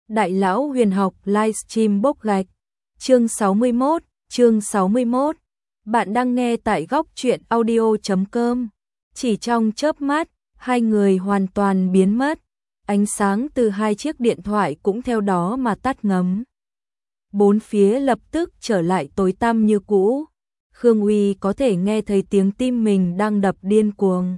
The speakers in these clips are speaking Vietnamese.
Đại lão huyền học livestream bốc gạch. Chương 61. Bạn đang nghe tại góc truyện audio.com. Chỉ trong chớp mắt, hai người hoàn toàn biến mất. Ánh sáng từ hai chiếc điện thoại cũng theo đó mà tắt ngấm. Bốn phía lập tức trở lại tối tăm như cũ. Khương Uy có thể nghe thấy tiếng tim mình đang đập điên cuồng.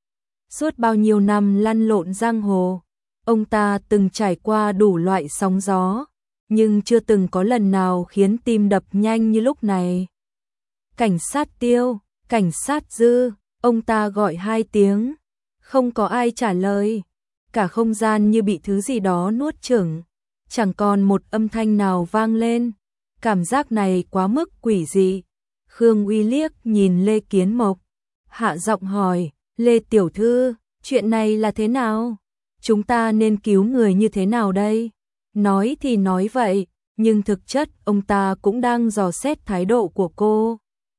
Suốt bao nhiêu năm lăn lộn giang hồ, ông ta từng trải qua đủ loại sóng gió, nhưng chưa từng có lần nào khiến tim đập nhanh như lúc này. Cảnh sát Tiêu, cảnh sát Dư, ông ta gọi hai tiếng, không có ai trả lời. Cả không gian như bị thứ gì đó nuốt chửng, chẳng còn một âm thanh nào vang lên. Cảm giác này quá mức quỷ dị. Khương Uy liếc nhìn Lê Kiến Mộc, hạ giọng hỏi, Lê tiểu thư, chuyện này là thế nào? Chúng ta nên cứu người như thế nào đây? Nói thì nói vậy, nhưng thực chất ông ta cũng đang dò xét thái độ của cô.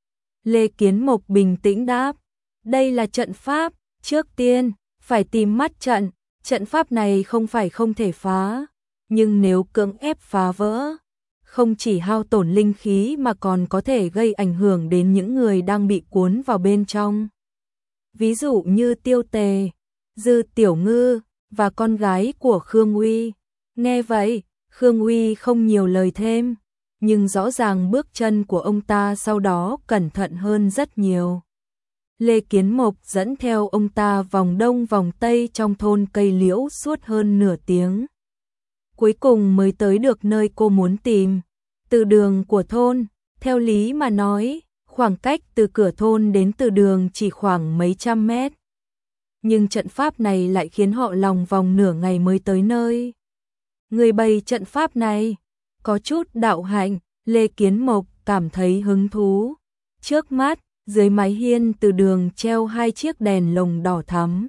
Lê Kiến Mộc bình tĩnh đáp, đây là trận pháp, trước tiên, phải tìm mắt trận. Trận pháp này không phải không thể phá, nhưng nếu cưỡng ép phá vỡ, không chỉ hao tổn linh khí mà còn có thể gây ảnh hưởng đến những người đang bị cuốn vào bên trong. Ví dụ như Tiêu Tề, Dư Tiểu Ngư và con gái của Khương Uy. Nghe vậy, Khương Uy không nhiều lời thêm, nhưng rõ ràng bước chân của ông ta sau đó cẩn thận hơn rất nhiều. Lê Kiến Mộc dẫn theo ông ta vòng đông vòng tây trong thôn cây liễu suốt hơn nửa tiếng. Cuối cùng mới tới được nơi cô muốn tìm. Từ đường của thôn, theo lý mà nói, khoảng cách từ cửa thôn đến từ đường chỉ khoảng mấy trăm mét. Nhưng trận pháp này lại khiến họ lòng vòng nửa ngày mới tới nơi. Người bày trận pháp này, có chút đạo hạnh, Lê Kiến Mộc cảm thấy hứng thú. Trước mắt, dưới mái hiên từ đường treo hai chiếc đèn lồng đỏ thắm.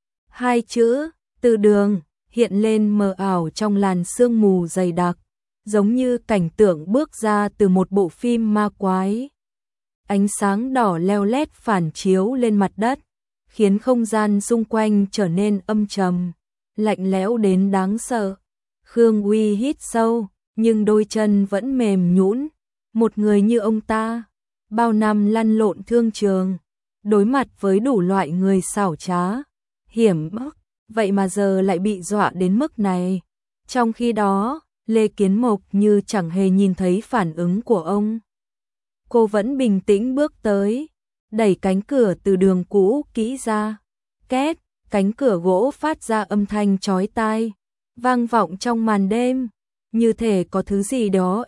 Hai chữ, từ đường, hiện lên mờ ảo trong làn sương mù dày đặc, giống như cảnh tượng bước ra từ một bộ phim ma quái. Ánh sáng đỏ leo lét phản chiếu lên mặt đất, khiến không gian xung quanh trở nên âm trầm, lạnh lẽo đến đáng sợ. Khương Uy hít sâu, nhưng đôi chân vẫn mềm nhũn. Một người như ông ta, bao năm lăn lộn thương trường, đối mặt với đủ loại người xảo trá, hiểm ác, vậy mà giờ lại bị dọa đến mức này. Trong khi đó, Lê Kiến Mộc như chẳng hề nhìn thấy phản ứng của ông. Cô vẫn bình tĩnh bước tới, đẩy cánh cửa từ đường cũ kỹ ra. Két, cánh cửa gỗ phát ra âm thanh chói tai, vang vọng trong màn đêm, như thể có thứ gì đó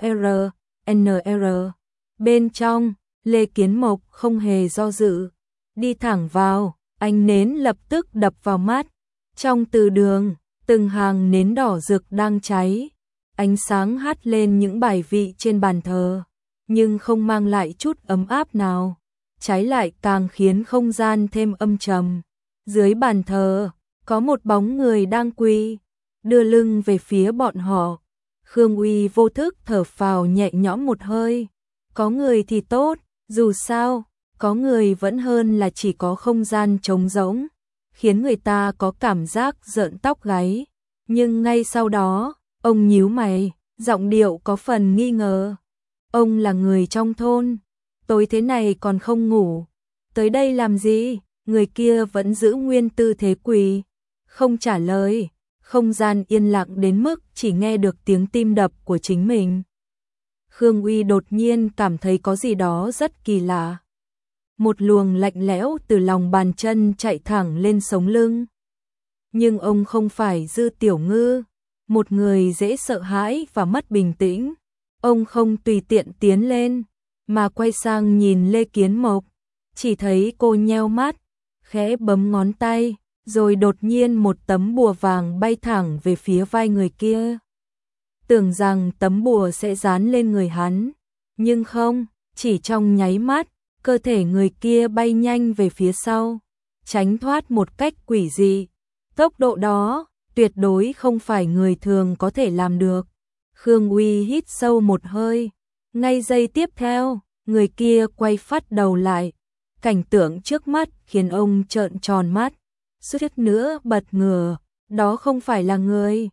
NR. Bên trong, Lê Kiến Mộc không hề do dự, đi thẳng vào, ánh nến lập tức đập vào mắt. Trong từ đường, từng hàng nến đỏ rực đang cháy, ánh sáng hắt lên những bài vị trên bàn thờ, nhưng không mang lại chút ấm áp nào, trái lại càng khiến không gian thêm âm trầm. Dưới bàn thờ, có một bóng người đang quỳ, đưa lưng về phía bọn họ. Khương Uy vô thức thở phào nhẹ nhõm một hơi, có người thì tốt, dù sao, có người vẫn hơn là chỉ có không gian trống rỗng, khiến người ta có cảm giác rợn tóc gáy. Nhưng ngay sau đó, ông nhíu mày, giọng điệu có phần nghi ngờ. Ông là người trong thôn, tối thế này còn không ngủ, tới đây làm gì? Người kia vẫn giữ nguyên tư thế quỳ, không trả lời. Không gian yên lặng đến mức chỉ nghe được tiếng tim đập của chính mình. Khương Uy đột nhiên cảm thấy có gì đó rất kỳ lạ. Một luồng lạnh lẽo từ lòng bàn chân chạy thẳng lên sống lưng. Nhưng ông không phải Dư Tiểu Ngư, một người dễ sợ hãi và mất bình tĩnh. Ông không tùy tiện tiến lên, mà quay sang nhìn Lê Kiến Mộc. Chỉ thấy cô nheo mắt, khẽ bấm ngón tay, rồi đột nhiên một tấm bùa vàng bay thẳng về phía vai người kia. Tưởng rằng tấm bùa sẽ dán lên người hắn, nhưng không, chỉ trong nháy mắt, cơ thể người kia bay nhanh về phía sau, tránh thoát một cách quỷ dị. Tốc độ đó, tuyệt đối không phải người thường có thể làm được. Khương Uy hít sâu một hơi, ngay giây tiếp theo, người kia quay phắt đầu lại. Cảnh tượng trước mắt khiến ông trợn tròn mắt, suýt nữa bật ngửa, đó không phải là người.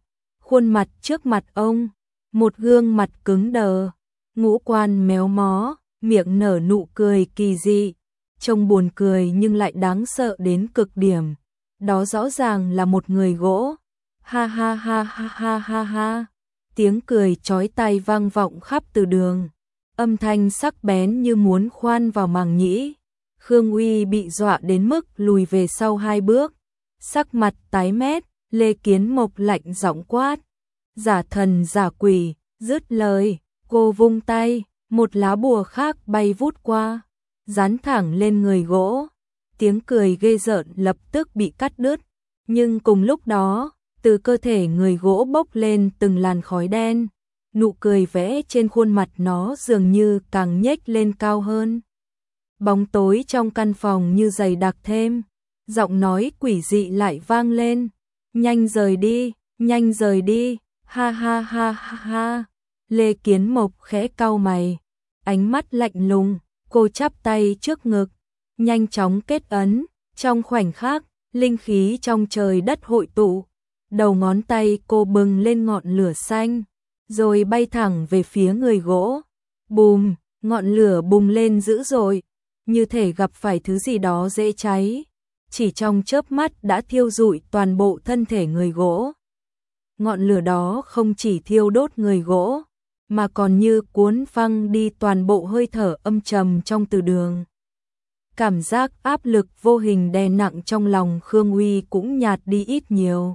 Khuôn mặt trước mặt ông, một gương mặt cứng đờ, ngũ quan méo mó, miệng nở nụ cười kỳ dị, trông buồn cười nhưng lại đáng sợ đến cực điểm. Đó rõ ràng là một người gỗ. Ha ha ha ha ha ha ha. Tiếng cười chói tai vang vọng khắp từ đường, âm thanh sắc bén như muốn khoan vào màng nhĩ. Khương Uy bị dọa đến mức lùi về sau 2 bước, sắc mặt tái mét. Lê Kiến Mộc lạnh giọng quát: "Giả thần giả quỷ!" Dứt lời, cô vung tay, một lá bùa khác bay vút qua, dán thẳng lên người gỗ. Tiếng cười ghê rợn lập tức bị cắt đứt, nhưng cùng lúc đó, từ cơ thể người gỗ bốc lên từng làn khói đen, nụ cười vẽ trên khuôn mặt nó dường như càng nhếch lên cao hơn. Bóng tối trong căn phòng như dày đặc thêm, giọng nói quỷ dị lại vang lên: "Nhanh rời đi, nhanh rời đi, ha ha ha ha ha." Lê Kiến Mộc khẽ cau mày, ánh mắt lạnh lùng, cô chắp tay trước ngực, nhanh chóng kết ấn, trong khoảnh khắc, linh khí trong trời đất hội tụ, đầu ngón tay cô bừng lên ngọn lửa xanh, rồi bay thẳng về phía người gỗ. Bùm, ngọn lửa bùng lên dữ dội, như thể gặp phải thứ gì đó dễ cháy, chỉ trong chớp mắt đã thiêu rụi toàn bộ thân thể người gỗ. Ngọn lửa đó không chỉ thiêu đốt người gỗ, mà còn như cuốn phăng đi toàn bộ hơi thở âm trầm trong từ đường. Cảm giác áp lực vô hình đè nặng trong lòng Khương Uy cũng nhạt đi ít nhiều.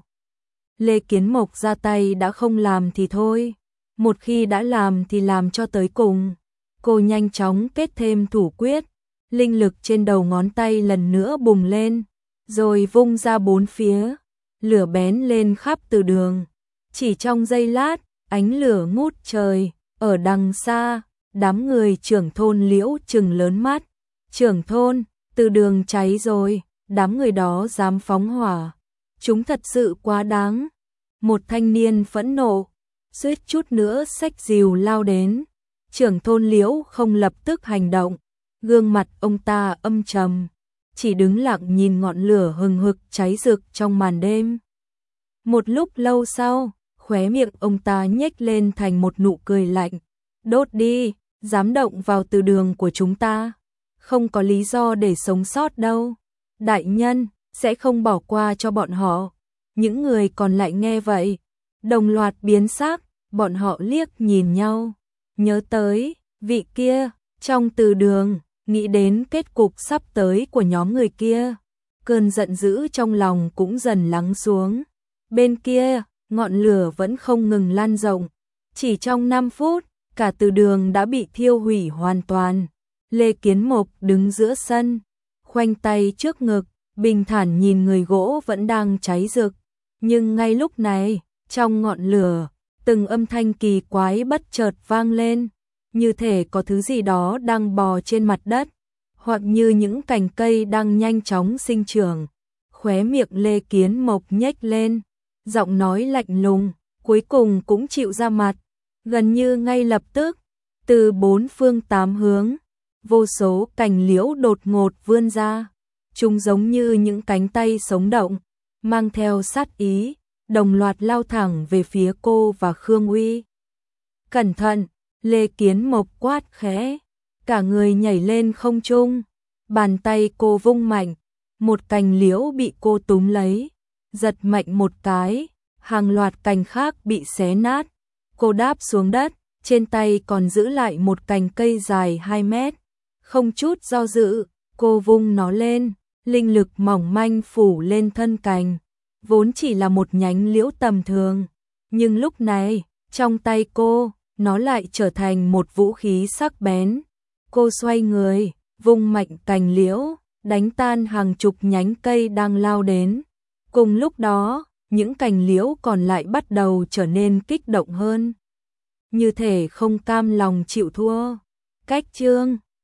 Lê Kiến Mộc ra tay đã không làm thì thôi, một khi đã làm thì làm cho tới cùng. Cô nhanh chóng kết thêm thủ quyết, linh lực trên đầu ngón tay lần nữa bùng lên, rồi vung ra bốn phía, lửa bén lên khắp từ đường. Chỉ trong giây lát, ánh lửa ngút trời, ở đằng xa, đám người trưởng thôn Liễu trừng lớn mắt. "Trưởng thôn, từ đường cháy rồi, đám người đó dám phóng hỏa, chúng thật sự quá đáng." Một thanh niên phẫn nộ, suýt chút nữa xách rìu lao đến. Trưởng thôn Liễu không lập tức hành động, gương mặt ông ta âm trầm, chỉ đứng lặng nhìn ngọn lửa hừng hực cháy rực trong màn đêm. Một lúc lâu sau, khóe miệng ông ta nhếch lên thành một nụ cười lạnh. "Đốt đi, dám động vào từ đường của chúng ta, không có lý do để sống sót đâu. Đại nhân sẽ không bỏ qua cho bọn họ." Những người còn lại nghe vậy, đồng loạt biến sắc, bọn họ liếc nhìn nhau, nhớ tới vị kia trong từ đường, nghĩ đến kết cục sắp tới của nhóm người kia, cơn giận dữ trong lòng cũng dần lắng xuống. Bên kia, ngọn lửa vẫn không ngừng lan rộng, chỉ trong 5 phút, cả từ đường đã bị thiêu hủy hoàn toàn. Lê Kiến Mộc đứng giữa sân, khoanh tay trước ngực, bình thản nhìn người gỗ vẫn đang cháy rực. Nhưng ngay lúc này, trong ngọn lửa, từng âm thanh kỳ quái bất chợt vang lên, như thể có thứ gì đó đang bò trên mặt đất, hoặc như những cành cây đang nhanh chóng sinh trưởng. Khóe miệng Lê Kiến Mộc nhếch lên, giọng nói lạnh lùng, cuối cùng cũng chịu ra mặt. Gần như ngay lập tức, từ 4 phương 8 hướng, vô số cành liễu đột ngột vươn ra, chúng giống như những cánh tay sống động, mang theo sát ý, đồng loạt lao thẳng về phía cô và Khương Uy. "Cẩn thận!" Lê Kiến Mộc quát khẽ, cả người nhảy lên không trung, bàn tay cô vung mạnh, một cành liễu bị cô túm lấy, giật mạnh một cái, hàng loạt cành khác bị xé nát. Cô đáp xuống đất, trên tay còn giữ lại một cành cây dài 2 mét. Không chút do dự, cô vung nó lên, linh lực mỏng manh phủ lên thân cành, vốn chỉ là một nhánh liễu tầm thường, nhưng lúc này, trong tay cô, nó lại trở thành một vũ khí sắc bén. Cô xoay người, vung mạnh cành liễu, đánh tan hàng chục nhánh cây đang lao đến. Cùng lúc đó, những cành liễu còn lại bắt đầu trở nên kích động hơn, như thể không cam lòng chịu thua. Cách chương